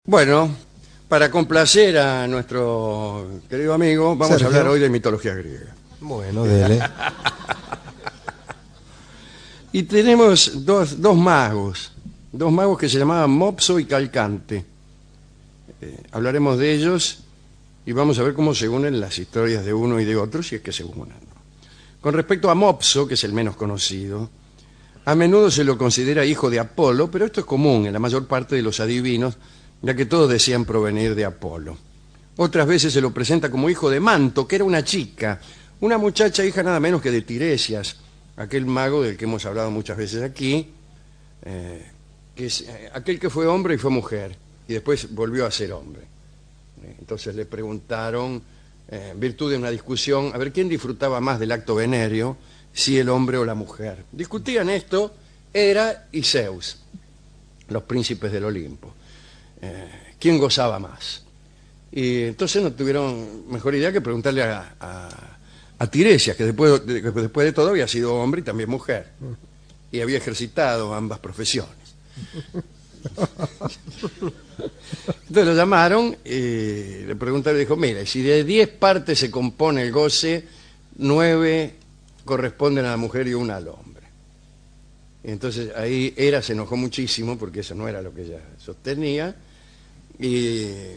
Bueno, para complacer a nuestro querido amigo, vamos Sergio. a hablar hoy de mitología griega. Bueno, dele. Y tenemos dos magos que se llamaban Mopso y Calcante. Hablaremos de ellos y vamos a ver cómo se unen las historias de uno y de otro, si es que se unen, ¿no? Con respecto a Mopso, que es el menos conocido, a menudo se lo considera hijo de Apolo, pero esto es común en la mayor parte de los adivinos, ya que todos decían provenir de Apolo. Otras veces se lo presenta como hijo de Manto, que era una chica, una muchacha hija nada menos que de Tiresias, aquel mago del que hemos hablado muchas veces aquí, que es aquel que fue hombre y fue mujer, y después volvió a ser hombre. Entonces le preguntaron, en virtud de una discusión, a ver quién disfrutaba más del acto venéreo, si el hombre o la mujer. Discutían esto Hera y Zeus, los príncipes del Olimpo. ¿Quién gozaba más? Y entonces no tuvieron mejor idea que preguntarle a Tiresias, que después de todo había sido hombre y también mujer, y había ejercitado ambas profesiones. Entonces lo llamaron y le preguntaron y dijo, mire, si de 10 partes se compone el goce, 9 corresponden a la mujer y 1 al hombre. Y entonces ahí Hera se enojó muchísimo porque eso no era lo que ella sostenía y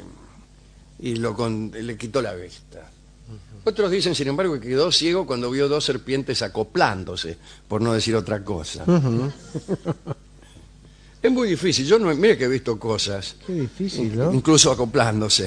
le quitó la vista. Otros dicen, sin embargo, que quedó ciego cuando vio 2 serpientes acoplándose, por no decir otra cosa. Es muy difícil. Yo no, mire que he visto cosas. Qué difícil, ¿no? Incluso acoplándose.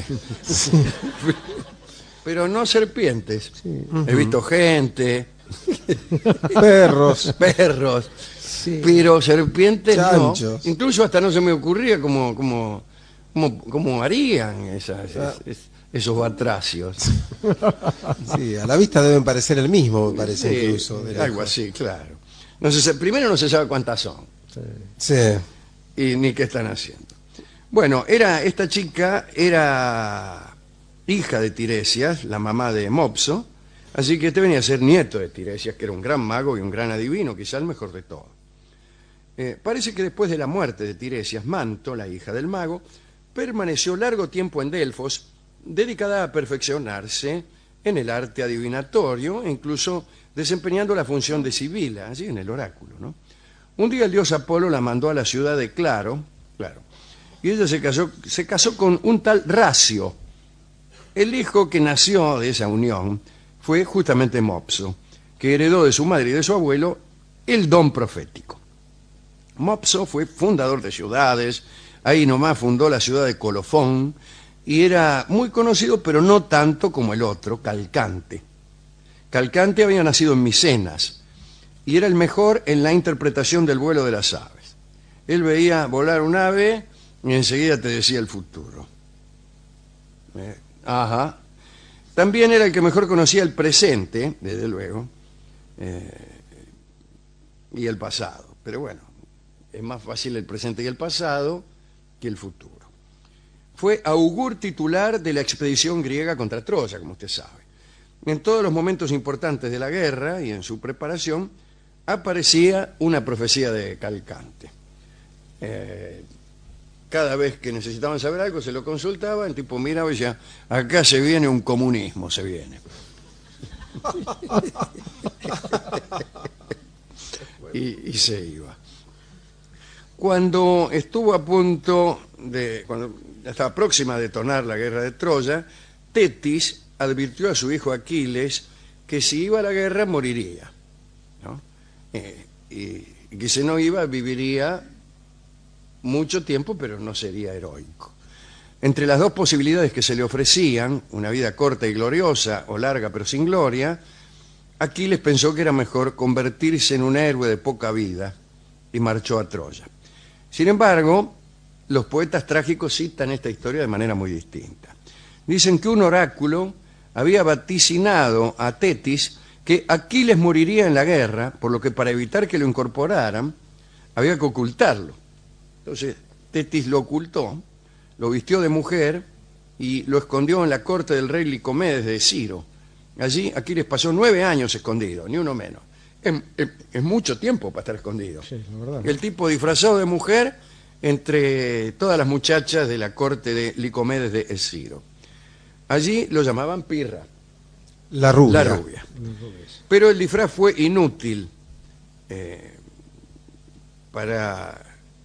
Pero no serpientes. Sí. He visto gente, Perros. perros, Sí. pero serpientes Chanchos. no. Incluso hasta no se me ocurría cómo harían esos batracios. Sí, a la vista deben parecer el mismo, me parece, Sí, incluso. de algo lejos. así, claro. Primero no se sabe cuántas son. Sí. Y ni qué están haciendo. Bueno, esta chica era hija de Tiresias, la mamá de Mopso, así que este venía a ser nieto de Tiresias, que era un gran mago y un gran adivino, quizá el mejor de todos. Parece que después de la muerte de Tiresias, Manto, la hija del mago, permaneció largo tiempo en Delfos, dedicada a perfeccionarse en el arte adivinatorio, e incluso desempeñando la función de sibila, allí en el oráculo, ¿no? Un día el dios Apolo la mandó a la ciudad de Claro, y ella se casó con un tal Racio. El hijo que nació de esa unión fue justamente Mopso, que heredó de su madre y de su abuelo el don profético. Mopso fue fundador de ciudades, ahí nomás fundó la ciudad de Colofón, y era muy conocido, pero no tanto como el otro, Calcante. Calcante había nacido en Micenas, y era el mejor en la interpretación del vuelo de las aves. Él veía volar un ave y enseguida te decía el futuro. Ajá. También era el que mejor conocía el presente, desde luego, y el pasado. Pero bueno, es más fácil el presente y el pasado que el futuro. Fue augur titular de la expedición griega contra Troya, como usted sabe. En todos los momentos importantes de la guerra y en su preparación, aparecía una profecía de Calcante. Cada vez que necesitaban saber algo se lo consultaba, el tipo miraba y decía, acá se viene un comunismo, se viene. y se iba. Cuando estuvo a punto cuando estaba próxima a detonar la guerra de Troya, Tetis advirtió a su hijo Aquiles que si iba a la guerra moriría, ¿no? Y que si no iba viviría mucho tiempo, pero no sería heroico. Entre las dos posibilidades que se le ofrecían, una vida corta y gloriosa o larga pero sin gloria, Aquiles pensó que era mejor convertirse en un héroe de poca vida y marchó a Troya. Sin embargo, los poetas trágicos citan esta historia de manera muy distinta. Dicen que un oráculo había vaticinado a Tetis que Aquiles moriría en la guerra, por lo que para evitar que lo incorporaran, había que ocultarlo. Entonces, Tetis lo ocultó, lo vistió de mujer y lo escondió en la corte del rey Licomedes de Ciro. Allí Aquiles pasó 9 años escondido, ni uno menos. Es mucho tiempo para estar escondido. Sí, la verdad. El tipo disfrazado de mujer entre todas las muchachas de la corte de Licomedes de Esciro. Allí lo llamaban Pirra, La rubia. la rubia. Pero el disfraz fue inútil para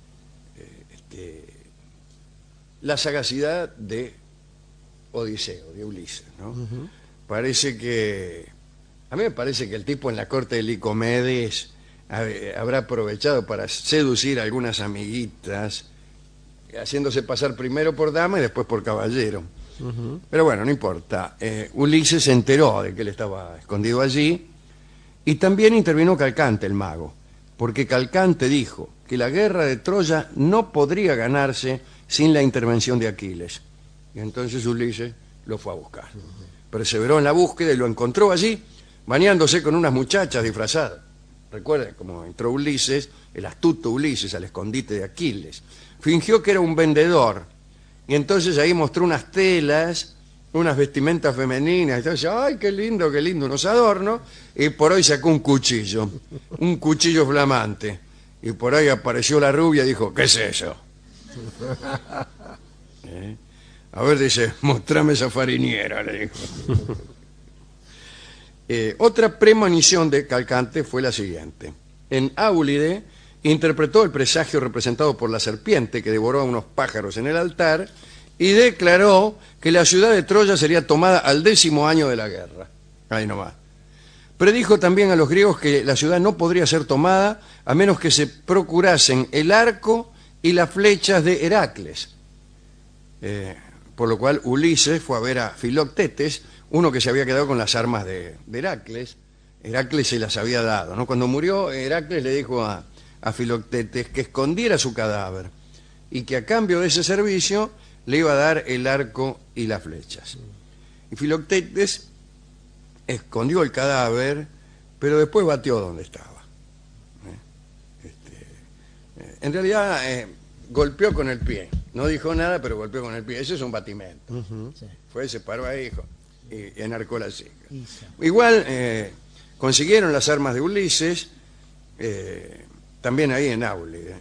la sagacidad de Odiseo, de Ulises, ¿no? Parece que... A mí me parece que el tipo en la corte de Licomedes habrá aprovechado para seducir a algunas amiguitas, haciéndose pasar primero por dama y después por caballero. Pero bueno, no importa. Ulises se enteró de que él estaba escondido allí y también intervino Calcante, el mago, porque Calcante dijo que la guerra de Troya no podría ganarse sin la intervención de Aquiles. Y entonces Ulises lo fue a buscar. Perseveró en la búsqueda y lo encontró allí, bañándose con unas muchachas disfrazadas. Recuerden cómo entró Ulises, el astuto Ulises, al escondite de Aquiles. Fingió que era un vendedor y entonces ahí mostró unas telas, unas vestimentas femeninas. Y entonces, ¡ay, qué lindo, unos adornos! Y por ahí sacó un cuchillo flamante. Y por ahí apareció la rubia y dijo, ¿qué es eso? A ver, dice, mostrame esa fariniera, le dijo. Otra premonición de Calcante fue la siguiente. En Áulide interpretó el presagio representado por la serpiente que devoró a unos pájaros en el altar y declaró que la ciudad de Troya sería tomada al 10º año de la guerra. Ahí nomás. Predijo también a los griegos que la ciudad no podría ser tomada a menos que se procurasen el arco y las flechas de Heracles. Por lo cual Ulises fue a ver a Filoctetes, uno que se había quedado con las armas de Heracles. Heracles se las había dado, ¿no? Cuando murió, Heracles le dijo a Filoctetes que escondiera su cadáver y que a cambio de ese servicio le iba a dar el arco y las flechas. Y Filoctetes escondió el cadáver, pero después batió donde estaba. En realidad golpeó con el pie. No dijo nada, pero golpeó con el pie. Ese es un batimento. Sí. Fue, se paró ahí y enarcó la silla. Igual consiguieron las armas de Ulises, también ahí en Áulide.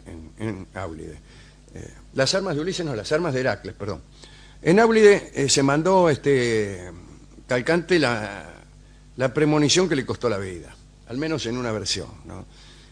Las armas de Ulises, no, las armas de Heracles, perdón. En Áulide se mandó Calcante la premonición que le costó la vida, al menos en una versión, ¿no?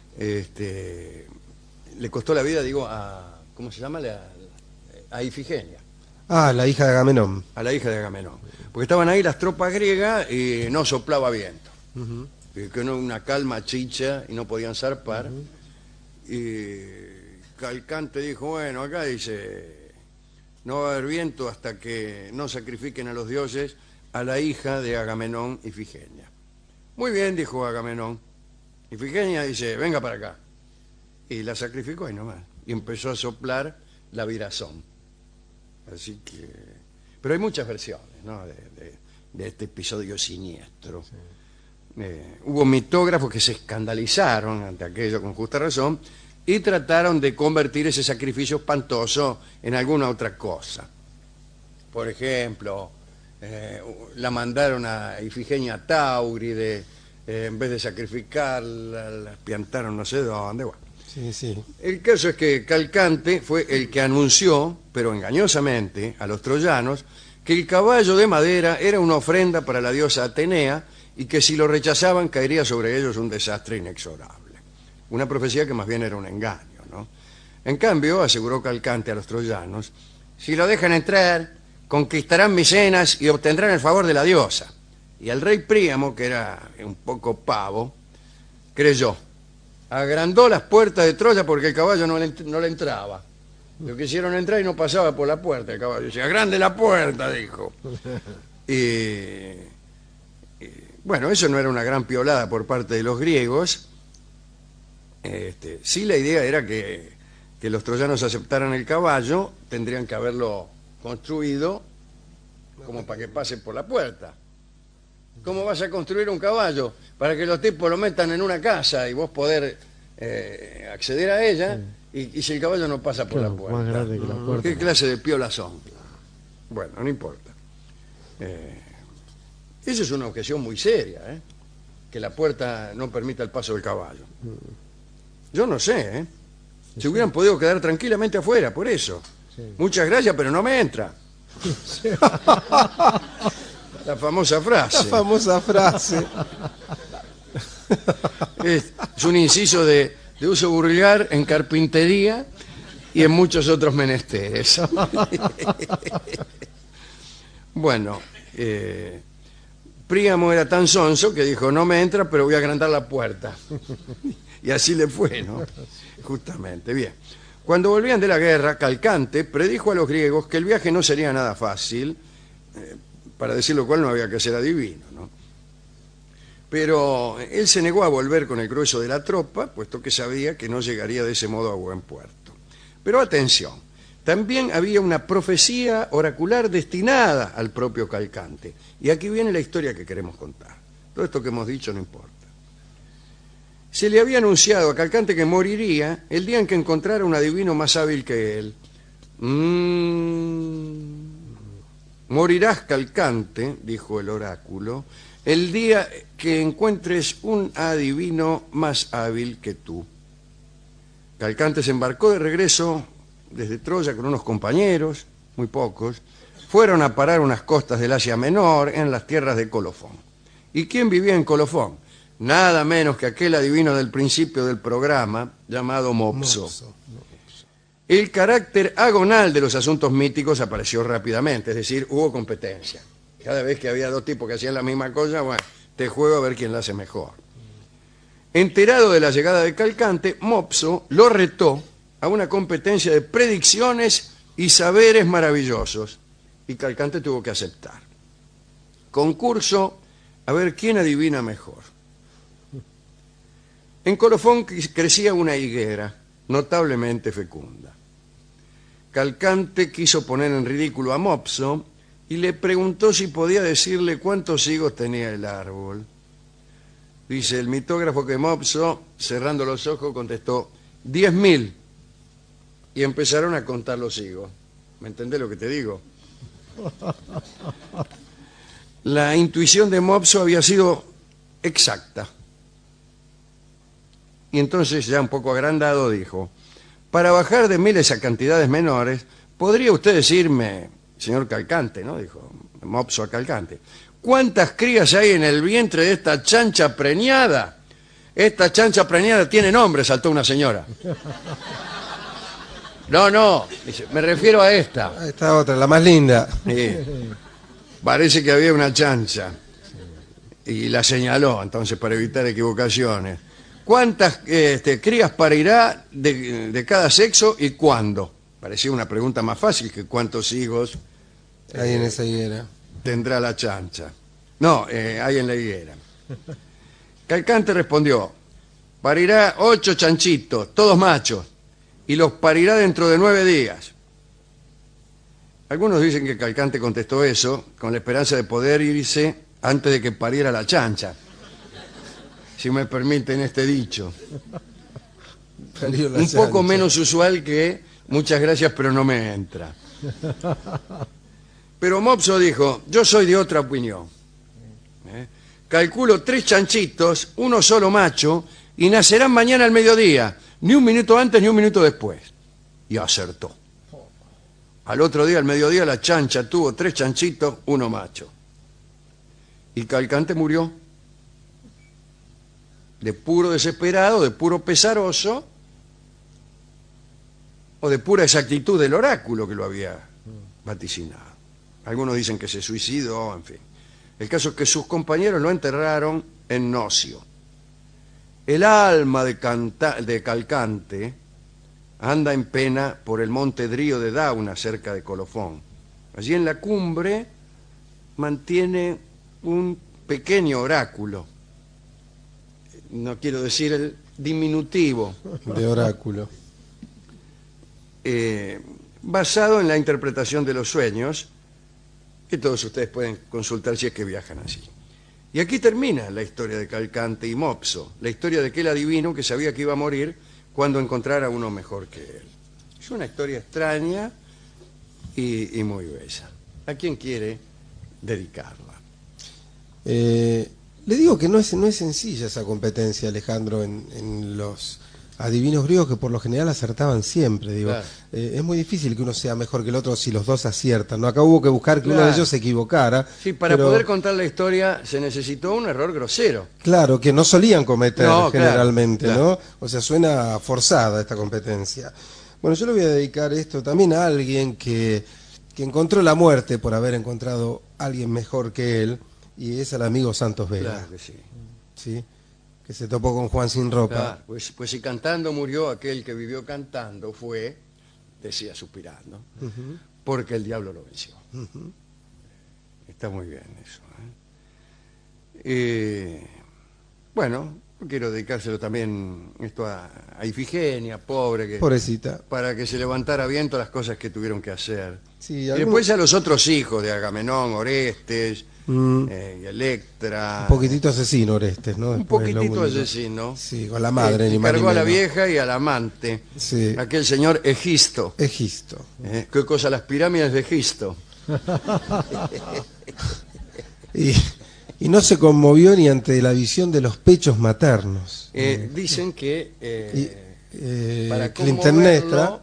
Le costó la vida, digo, ¿cómo se llama? A Ifigenia. Ah, la hija de Agamenón. A la hija de Agamenón. Porque estaban ahí las tropas griegas y no soplaba viento. Que no, una calma chicha y no podían zarpar. Y Calcante dijo, bueno, acá dice, no va a haber viento hasta que no sacrifiquen a los dioses a la hija de Agamenón, Ifigenia. Muy bien, dijo Agamenón. Ifigenia dice, venga para acá. Y la sacrificó ahí nomás. Y empezó a soplar la virazón. Así que... Pero hay muchas versiones, ¿no? de este episodio siniestro. Sí. Hubo mitógrafos que se escandalizaron ante aquello con justa razón y trataron de convertir ese sacrificio espantoso en alguna otra cosa. Por ejemplo, la mandaron a Ifigenia a Táuride, en vez de sacrificarla, la piantaron no sé dónde, bueno. Sí, sí. El caso es que Calcante fue el que anunció, pero engañosamente, a los troyanos, que el caballo de madera era una ofrenda para la diosa Atenea y que si lo rechazaban caería sobre ellos un desastre inexorable. Una profecía que más bien era un engaño, ¿no? En cambio, aseguró Calcante a los troyanos, si lo dejan entrar, conquistarán Micenas y obtendrán el favor de la diosa. Y el rey Príamo, que era un poco pavo, creyó. Agrandó las puertas de Troya porque el caballo no le entraba. Lo quisieron entrar y no pasaba por la puerta el caballo. Decía, agrande la puerta, dijo. Bueno, eso no era una gran piolada por parte de los griegos. Sí, la idea era que los troyanos aceptaran el caballo, tendrían que haberlo construido como para que pase por la puerta. ¿Cómo vas a construir un caballo? Para que los tipos lo metan en una casa y vos poder acceder a ella, y si el caballo no pasa por la puerta. Más grande que la puerta. ¿Qué clase de piolas son? Bueno, no importa. Esa es una objeción muy seria, que la puerta no permita el paso del caballo. Yo no sé, Se hubieran podido quedar tranquilamente afuera, por eso. Sí. Muchas gracias, pero no me entra. La famosa frase. La famosa frase. Es un inciso de uso vulgar en carpintería y en muchos otros menesteres. Bueno, Príamo era tan sonso que dijo, no me entra, pero voy a agrandar la puerta. Y así le fue, ¿no? Justamente, bien. Cuando volvían de la guerra, Calcante predijo a los griegos que el viaje no sería nada fácil, para decir lo cual no había que ser adivino, ¿no? Pero él se negó a volver con el grueso de la tropa, puesto que sabía que no llegaría de ese modo a buen puerto. Pero atención, también había una profecía oracular destinada al propio Calcante. Y aquí viene la historia que queremos contar. Todo esto que hemos dicho no importa. Se le había anunciado a Calcante que moriría el día en que encontrara un adivino más hábil que él. Morirás, Calcante, dijo el oráculo, el día que encuentres un adivino más hábil que tú. Calcante se embarcó de regreso desde Troya con unos compañeros, muy pocos. Fueron a parar unas costas del Asia Menor, en las tierras de Colofón. ¿Y quién vivía en Colofón? Nada menos que aquel adivino del principio del programa, llamado Mopso. El carácter agonal de los asuntos míticos apareció rápidamente, es decir, hubo competencia. Cada vez que había dos tipos que hacían la misma cosa, bueno, te juego a ver quién la hace mejor. Enterado de la llegada de Calcante, Mopso lo retó a una competencia de predicciones y saberes maravillosos. Y Calcante tuvo que aceptar. Concurso a ver quién adivina mejor. En Colofón crecía una higuera notablemente fecunda. Calcante quiso poner en ridículo a Mopso y le preguntó si podía decirle cuántos higos tenía el árbol. Dice el mitógrafo que Mopso, cerrando los ojos, contestó 10.000. Y empezaron a contar los higos. ¿Me entendés lo que te digo? La intuición de Mopso había sido exacta. Y entonces, ya un poco agrandado, dijo, para bajar de miles a cantidades menores, ¿podría usted decirme, señor Calcante, ¿no? Dijo Mopso a Calcante, ¿cuántas crías hay en el vientre de esta chancha preñada? Esta chancha preñada tiene nombre, saltó una señora. No, dice, me refiero a esta. Esta otra, la más linda. Sí. Parece que había una chancha. Y la señaló, entonces, para evitar equivocaciones. ¿Cuántas crías parirá de cada sexo y cuándo? Parecía una pregunta más fácil que cuántos higos Ahí en esa higuera. tendrá la chancha. No, hay en la higuera. Calcante respondió, parirá 8 chanchitos, todos machos, y los parirá dentro de 9 días. Algunos dicen que Calcante contestó eso con la esperanza de poder irse antes de que pariera la chancha, si me permiten este dicho. Un poco menos usual que muchas gracias pero no me entra. Pero Mopso dijo, yo soy de otra opinión. Calculo 3 chanchitos, uno solo macho, y nacerán mañana al mediodía, ni un minuto antes ni un minuto después. Y acertó. Al otro día, al mediodía, la chancha tuvo 3 chanchitos, uno macho. Y Calcante murió. De puro desesperado, de puro pesaroso, o de pura exactitud del oráculo que lo había vaticinado. Algunos dicen que se suicidó, en fin. El caso es que sus compañeros lo enterraron en Nocio. El alma de Calcante anda en pena por el monte Drío de Dauna, cerca de Colofón. Allí en la cumbre mantiene un pequeño oráculo. No quiero decir el diminutivo. De oráculo. Basado en la interpretación de los sueños, que todos ustedes pueden consultar si es que viajan así. Y aquí termina la historia de Calcante y Mopso, la historia de aquel adivino que sabía que iba a morir cuando encontrara uno mejor que él. Es una historia extraña y muy bella. ¿A quién quiere dedicarla? Le digo que no es sencilla esa competencia, Alejandro, en los adivinos griegos que por lo general acertaban siempre, digo. Claro. Es muy difícil que uno sea mejor que el otro si los dos aciertan, ¿no? Acá hubo que buscar que uno Claro. de ellos se equivocara. Sí, para pero, poder contar la historia se necesitó un error grosero. claro, que no solían cometer No, claro, generalmente, claro. ¿no? O sea, suena forzada esta competencia. Bueno, yo le voy a dedicar esto también a alguien que encontró la muerte por haber encontrado a alguien mejor que él, y es al amigo Santos Vega, Claro que sí. ¿sí? Que se topó con Juan sin ropa. Claro, pues si cantando murió aquel que vivió cantando fue, decía suspirando, porque el diablo lo venció. Está muy bien eso. Bueno, quiero dedicárselo también esto a Ifigenia, pobre, que Pobrecita. para que se levantara bien todas las cosas que tuvieron que hacer. Sí, Y algunos- después a los otros hijos de Agamenón, Orestes, Mm. y Electra. Un poquitito asesino Orestes, ¿no? Un Después poquitito lo único. asesino. Sí, con la madre, ni más ni Cargó a la menos. vieja y al amante. Sí. Aquel señor Egisto. Egisto. ¿Qué cosa? Las pirámides de Egisto. Y no se conmovió ni ante la visión de los pechos maternos. Dicen que para Clitemnestra,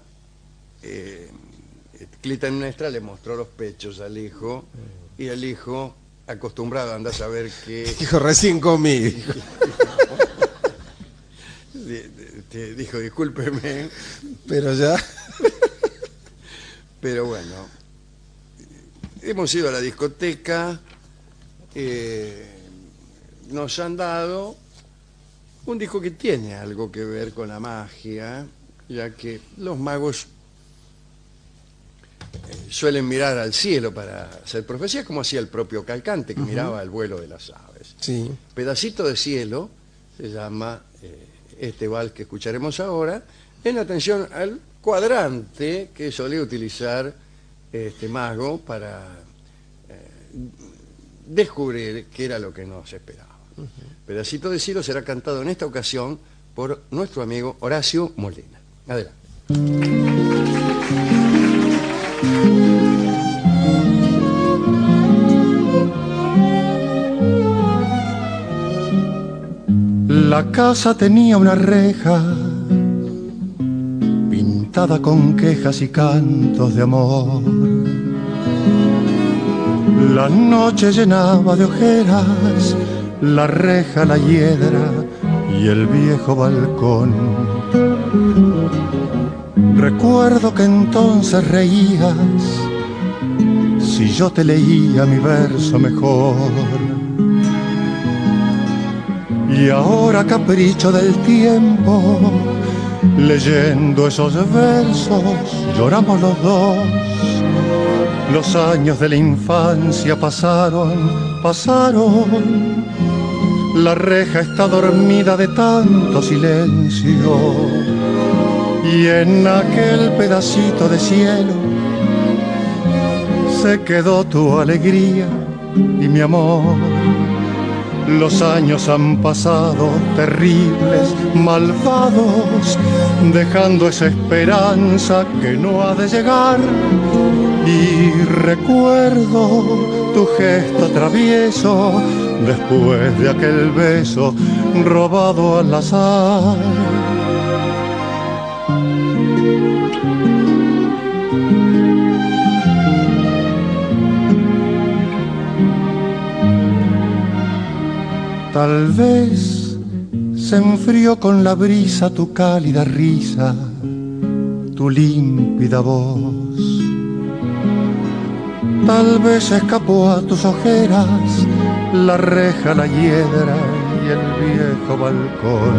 Clitemnestra le mostró los pechos al hijo y el hijo, acostumbrado a andar a saber que dijo, recién comí. dijo, discúlpeme, Pero ya, pero bueno, hemos ido a la discoteca, nos han dado un disco que tiene algo que ver con la magia, ya que los magos suelen mirar al cielo para hacer profecías, como hacía el propio Calcante, que miraba al vuelo de las aves. sí. Pedacito de cielo se llama este vals que escucharemos ahora, en atención al cuadrante que solía utilizar este mago para descubrir qué era lo que nos esperaba. Pedacito de cielo será cantado en esta ocasión por nuestro amigo Horacio Molina. Adelante. La casa tenía una reja pintada con quejas y cantos de amor. La noche llenaba de ojeras la reja, la hiedra y el viejo balcón. Recuerdo que entonces reías si yo te leía mi verso mejor. Y ahora, capricho del tiempo, leyendo esos versos, lloramos los dos. Los años de la infancia pasaron, pasaron. La reja está dormida de tanto silencio. Y en aquel pedacito de cielo se quedó tu alegría y mi amor. Los años han pasado terribles, malvados, dejando esa esperanza que no ha de llegar. Y recuerdo tu gesto travieso después de aquel beso robado al azar. Tal vez se enfrió con la brisa tu cálida risa, tu límpida voz. Tal vez escapó a tus ojeras la reja, la hiedra y el viejo balcón.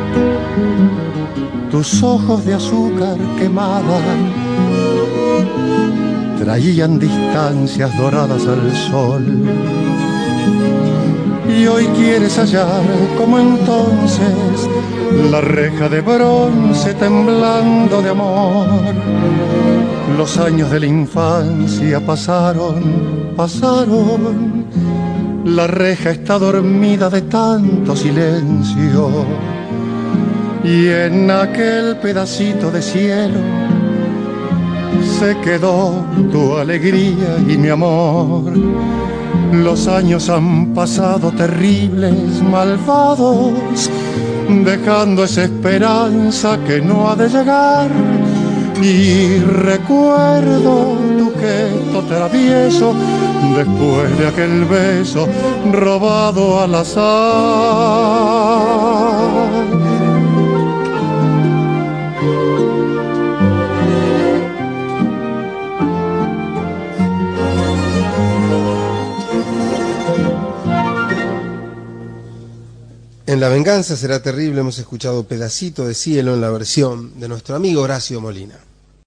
Tus ojos de azúcar quemada traían distancias doradas al sol. Y hoy quieres hallar, como entonces, la reja de bronce temblando de amor. Los años de la infancia pasaron, pasaron. La reja está dormida de tanto silencio. Y en aquel pedacito de cielo se quedó tu alegría y mi amor. Los años han pasado terribles, malvados, dejando esa esperanza que no ha de llegar. Y recuerdo tu gesto travieso después de aquel beso robado al azar. En La venganza será terrible hemos escuchado Pedacito de cielo en la versión de nuestro amigo Horacio Molina.